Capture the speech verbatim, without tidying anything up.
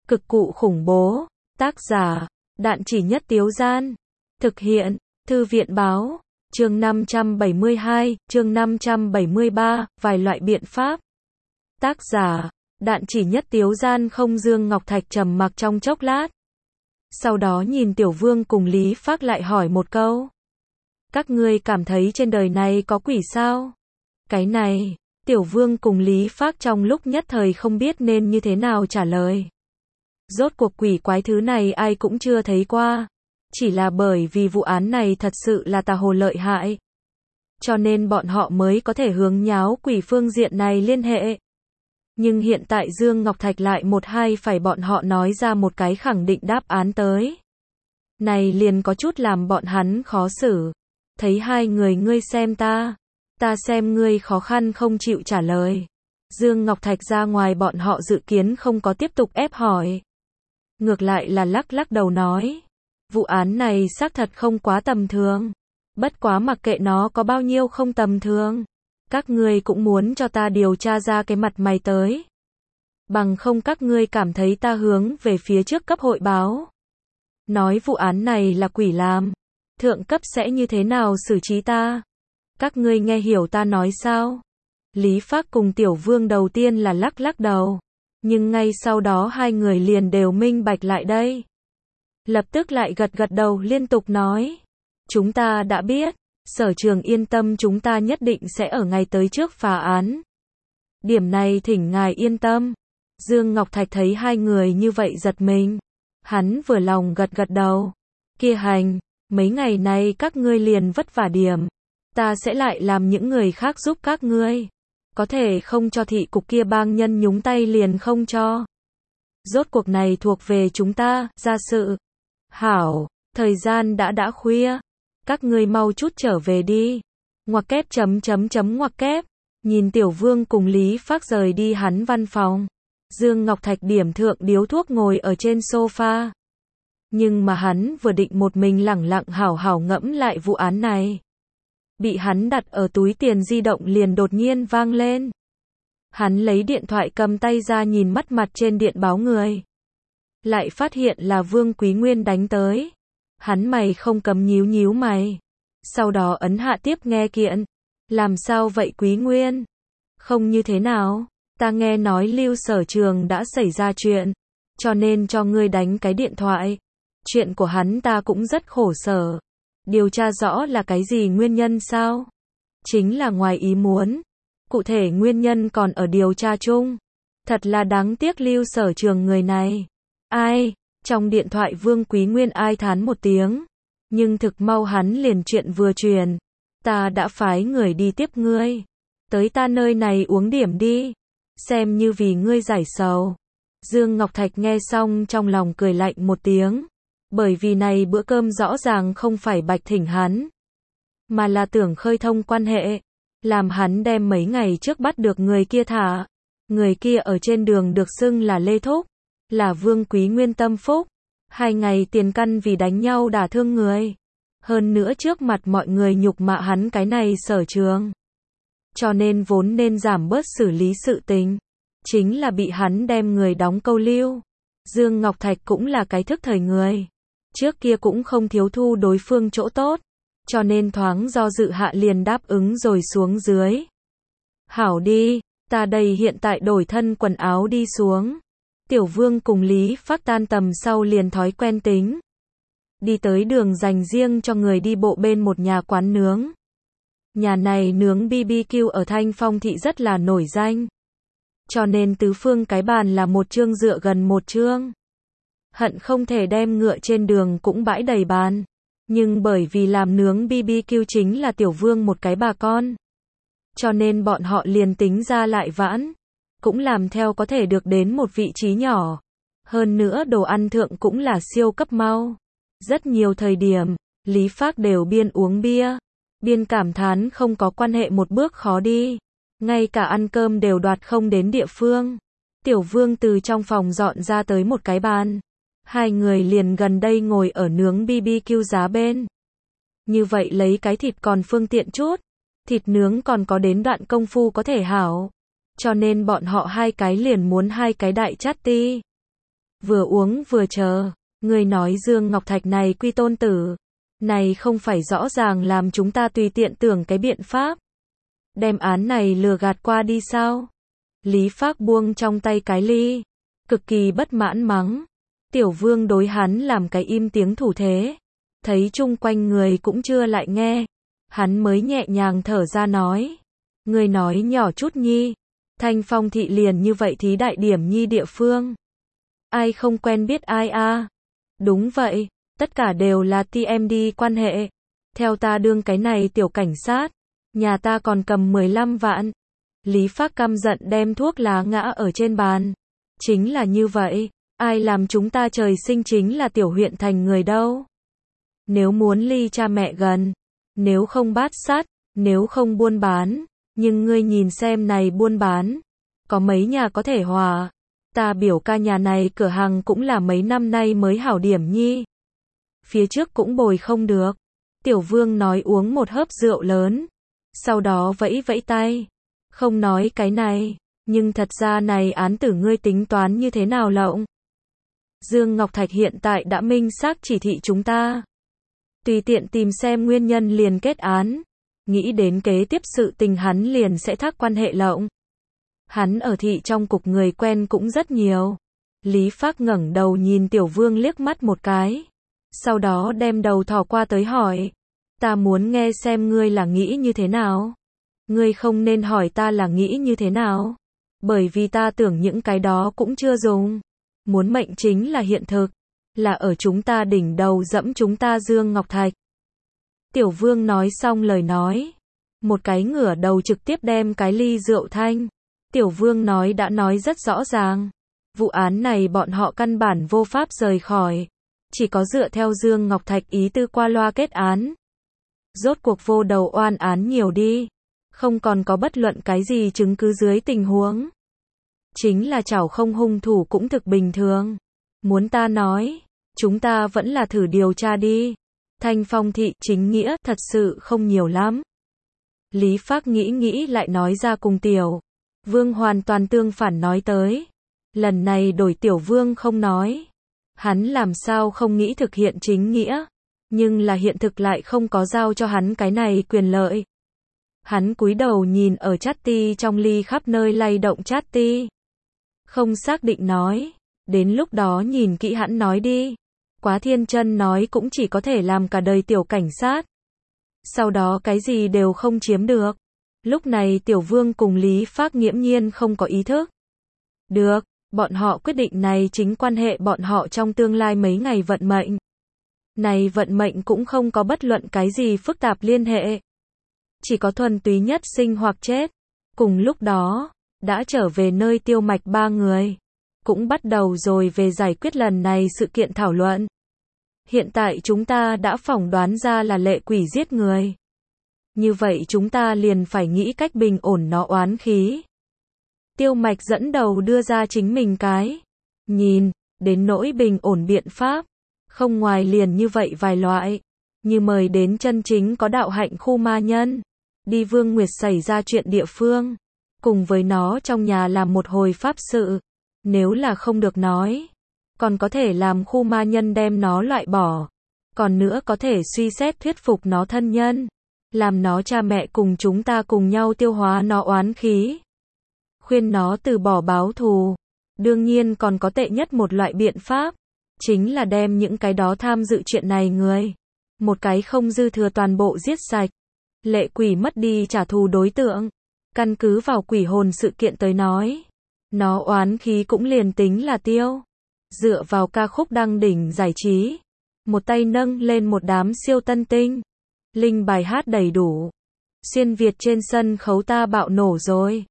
Cực cụ khủng bố. Tác giả, Đạn Chỉ Nhất Tiếu Gian. Thực hiện, Thư viện Báo. Chương năm trăm bảy mươi hai, chương năm trăm bảy mươi ba, vài loại biện pháp. Tác giả, Đạn Chỉ Nhất Tiếu Gian. Không. Dương Ngọc Thạch trầm mặc trong chốc lát. Sau đó nhìn Tiểu Vương cùng Lý Phác lại hỏi một câu. Các ngươi cảm thấy trên đời này có quỷ sao? Cái này, Tiểu Vương cùng Lý Phác trong lúc nhất thời không biết nên như thế nào trả lời. Rốt cuộc quỷ quái thứ này ai cũng chưa thấy qua. Chỉ là bởi vì vụ án này thật sự là tà hồ lợi hại. Cho nên bọn họ mới có thể hướng nháo quỷ phương diện này liên hệ. Nhưng hiện tại Dương Ngọc Thạch lại một hai phải bọn họ nói ra một cái khẳng định đáp án tới. Này liền có chút làm bọn hắn khó xử. Thấy hai người ngươi xem ta, ta xem ngươi khó khăn không chịu trả lời. Dương Ngọc Thạch ra ngoài bọn họ dự kiến không có tiếp tục ép hỏi. Ngược lại là lắc lắc đầu nói. Vụ án này xác thật không quá tầm thường. Bất quá mặc kệ nó có bao nhiêu không tầm thường. Các ngươi cũng muốn cho ta điều tra ra cái mặt mày tới. Bằng không các ngươi cảm thấy ta hướng về phía trước cấp hội báo. Nói vụ án này là quỷ làm. Thượng cấp sẽ như thế nào xử trí ta? Các ngươi nghe hiểu ta nói sao? Lý Phác cùng Tiểu Vương đầu tiên là lắc lắc đầu. Nhưng ngay sau đó hai người liền đều minh bạch lại đây. Lập tức lại gật gật đầu liên tục nói. Chúng ta đã biết. Sở Trường yên tâm, chúng ta nhất định sẽ ở ngày tới trước phá án. Điểm này thỉnh ngài yên tâm. Dương Ngọc Thạch thấy hai người như vậy giật mình. Hắn vừa lòng gật gật đầu. Kia hành, mấy ngày này các ngươi liền vất vả điểm. Ta sẽ lại làm những người khác giúp các ngươi. Có thể không cho thị cục kia bang nhân nhúng tay liền không cho. Rốt cuộc này thuộc về chúng ta, gia sự. Hảo, thời gian đã đã khuya. Các ngươi mau chút trở về đi. Ngoặc kép chấm chấm chấm ngoặc kép. Nhìn Tiểu Vương cùng Lý Phác rời đi hắn văn phòng. Dương Ngọc Thạch điểm thượng điếu thuốc ngồi ở trên sofa. Nhưng mà hắn vừa định một mình lẳng lặng hảo hảo ngẫm lại vụ án này. Bị hắn đặt ở túi tiền di động liền đột nhiên vang lên. Hắn lấy điện thoại cầm tay ra nhìn mắt mặt trên điện báo người. Lại phát hiện là Vương Quý Nguyên đánh tới. Hắn mày không cấm nhíu nhíu mày. Sau đó ấn hạ tiếp nghe kiện. Làm sao vậy Quý Nguyên? Không như thế nào? Ta nghe nói Lưu Sở Trường đã xảy ra chuyện. Cho nên cho ngươi đánh cái điện thoại. Chuyện của hắn ta cũng rất khổ sở. Điều tra rõ là cái gì nguyên nhân sao? Chính là ngoài ý muốn. Cụ thể nguyên nhân còn ở điều tra chung. Thật là đáng tiếc Lưu Sở Trường người này. Ai? Trong điện thoại Vương Quý Nguyên ai thán một tiếng. Nhưng thực mau hắn liền chuyện vừa truyền. Ta đã phái người đi tiếp ngươi. Tới ta nơi này uống điểm đi. Xem như vì ngươi giải sầu. Dương Ngọc Thạch nghe xong trong lòng cười lạnh một tiếng. Bởi vì này bữa cơm rõ ràng không phải bạch thỉnh hắn. Mà là tưởng khơi thông quan hệ. Làm hắn đem mấy ngày trước bắt được người kia thả. Người kia ở trên đường được xưng là Lê Thúc. Là Vương Quý Nguyên tâm phúc. Hai ngày tiền căn vì đánh nhau đả thương người. Hơn nữa trước mặt mọi người nhục mạ hắn cái này Sở Trường. Cho nên vốn nên giảm bớt xử lý sự tình. Chính là bị hắn đem người đóng câu lưu. Dương Ngọc Thạch cũng là cái thức thời người. Trước kia cũng không thiếu thu đối phương chỗ tốt. Cho nên thoáng do dự hạ liền đáp ứng rồi xuống dưới. Hảo đi, ta đây hiện tại đổi thân quần áo đi xuống. Tiểu Vương cùng Lý Phác tan tầm sau liền thói quen tính. Đi tới đường dành riêng cho người đi bộ bên một nhà quán nướng. Nhà này nướng bê bê kiu ở Thanh Phong thị rất là nổi danh. Cho nên tứ phương cái bàn là một chương dựa gần một chương. Hận không thể đem ngựa trên đường cũng bãi đầy bàn. Nhưng bởi vì làm nướng bê bê kiu chính là Tiểu Vương một cái bà con. Cho nên bọn họ liền tính ra lại vãn. Cũng làm theo có thể được đến một vị trí nhỏ. Hơn nữa đồ ăn thượng cũng là siêu cấp mau. Rất nhiều thời điểm, Lý Phác đều biên uống bia. Biên cảm thán không có quan hệ một bước khó đi. Ngay cả ăn cơm đều đoạt không đến địa phương. Tiểu Vương từ trong phòng dọn ra tới một cái bàn. Hai người liền gần đây ngồi ở nướng bê bê kiu giá bên. Như vậy lấy cái thịt còn phương tiện chút. Thịt nướng còn có đến đoạn công phu có thể hảo. Cho nên bọn họ hai cái liền muốn hai cái đại chát ti. vừa uống vừa chờ. Ngươi nói Dương Ngọc Thạch này quy tôn tử, này không phải rõ ràng làm chúng ta tùy tiện tưởng cái biện pháp, đem án này lừa gạt qua đi sao? Lý Phác buông trong tay cái ly, cực kỳ bất mãn mắng. Tiểu Vương đối hắn làm cái im tiếng thủ thế, thấy chung quanh người cũng chưa lại nghe, hắn mới nhẹ nhàng thở ra nói, ngươi nói nhỏ chút nhi, Thanh Phong thị liền như vậy thí đại điểm nhi địa phương, ai không quen biết ai a? À? Đúng vậy, tất cả đều là tê em đê quan hệ, theo ta đương cái này tiểu cảnh sát, nhà ta còn cầm mười lăm vạn. Lý Phác căm giận đem thuốc lá ngã ở trên bàn, chính là như vậy, ai làm chúng ta trời sinh chính là tiểu huyện thành người đâu. Nếu muốn ly cha mẹ gần, nếu không bát sát, nếu không buôn bán, nhưng ngươi nhìn xem này buôn bán, có mấy nhà có thể hòa. Ta biểu ca nhà này cửa hàng cũng là mấy năm nay mới hảo điểm nhi. Phía trước cũng bồi không được. Tiểu Vương nói uống một hớp rượu lớn, sau đó vẫy vẫy tay. Không nói cái này, nhưng thật ra này án tử ngươi tính toán như thế nào lộng? Dương Ngọc Thạch hiện tại đã minh xác chỉ thị chúng ta. Tùy tiện tìm xem nguyên nhân liền kết án. Nghĩ đến kế tiếp sự tình hắn liền sẽ thác quan hệ lộng. Hắn ở thị trong cục người quen cũng rất nhiều. Lý Phác ngẩng đầu nhìn Tiểu Vương liếc mắt một cái. Sau đó đem đầu thò qua tới hỏi. Ta muốn nghe xem ngươi là nghĩ như thế nào. Ngươi không nên hỏi ta là nghĩ như thế nào. Bởi vì ta tưởng những cái đó cũng chưa dùng. Muốn mệnh chính là hiện thực. Là ở chúng ta đỉnh đầu dẫm chúng ta Dương Ngọc Thạch. Tiểu Vương nói xong lời nói. Một cái ngửa đầu trực tiếp đem cái ly rượu thanh. Tiểu Vương nói đã nói rất rõ ràng. Vụ án này bọn họ căn bản vô pháp rời khỏi. Chỉ có dựa theo Dương Ngọc Thạch ý tư qua loa kết án. Rốt cuộc vô đầu oan án nhiều đi. Không còn có bất luận cái gì chứng cứ dưới tình huống. Chính là chảo không hung thủ cũng thực bình thường. Muốn ta nói, chúng ta vẫn là thử điều tra đi. Thanh Phong thị chính nghĩa thật sự không nhiều lắm. Lý Phác nghĩ nghĩ lại nói ra cùng Tiểu Vương hoàn toàn tương phản nói tới. Lần này đổi Tiểu Vương không nói. Hắn làm sao không nghĩ thực hiện chính nghĩa. Nhưng là hiện thực lại không có giao cho hắn cái này quyền lợi. Hắn cúi đầu nhìn ở chát ti trong ly khắp nơi lay động chát ti. Không xác định nói. Đến lúc đó nhìn kỹ hắn nói đi. Quá thiên chân nói cũng chỉ có thể làm cả đời tiểu cảnh sát. Sau đó cái gì đều không chiếm được. Lúc này Tiểu Vương cùng Lý Phác nghiễm nhiên không có ý thức. Được, bọn họ quyết định này chính quan hệ bọn họ trong tương lai mấy ngày vận mệnh. Này vận mệnh cũng không có bất luận cái gì phức tạp liên hệ. Chỉ có thuần túy nhất sinh hoặc chết. Cùng lúc đó, đã trở về nơi Tiêu Mạch ba người. Cũng bắt đầu rồi về giải quyết lần này sự kiện thảo luận. Hiện tại chúng ta đã phỏng đoán ra là Lệ Quỷ giết người. Như vậy chúng ta liền phải nghĩ cách bình ổn nó oán khí. Tiêu Mạch dẫn đầu đưa ra chính mình cái nhìn, đến nỗi bình ổn biện pháp. Không ngoài liền như vậy vài loại. Như mời đến chân chính có đạo hạnh khu ma nhân. Đi Vương Nguyệt xảy ra chuyện địa phương. Cùng với nó trong nhà làm một hồi pháp sự. Nếu là không được nói. Còn có thể làm khu ma nhân đem nó loại bỏ. Còn nữa có thể suy xét thuyết phục nó thân nhân. Làm nó cha mẹ cùng chúng ta cùng nhau tiêu hóa nó oán khí. Khuyên nó từ bỏ báo thù. Đương nhiên còn có tệ nhất một loại biện pháp. Chính là đem những cái đó tham dự chuyện này người. Một cái không dư thừa toàn bộ giết sạch. Lệ Quỷ mất đi trả thù đối tượng. Căn cứ vào quỷ hồn sự kiện tới nói. Nó oán khí cũng liền tính là tiêu. Dựa vào ca khúc đăng đỉnh giải trí. Một tay nâng lên một đám siêu tân tinh. Linh bài hát đầy đủ. Xuyên Việt trên sân khấu ta bạo nổ rồi.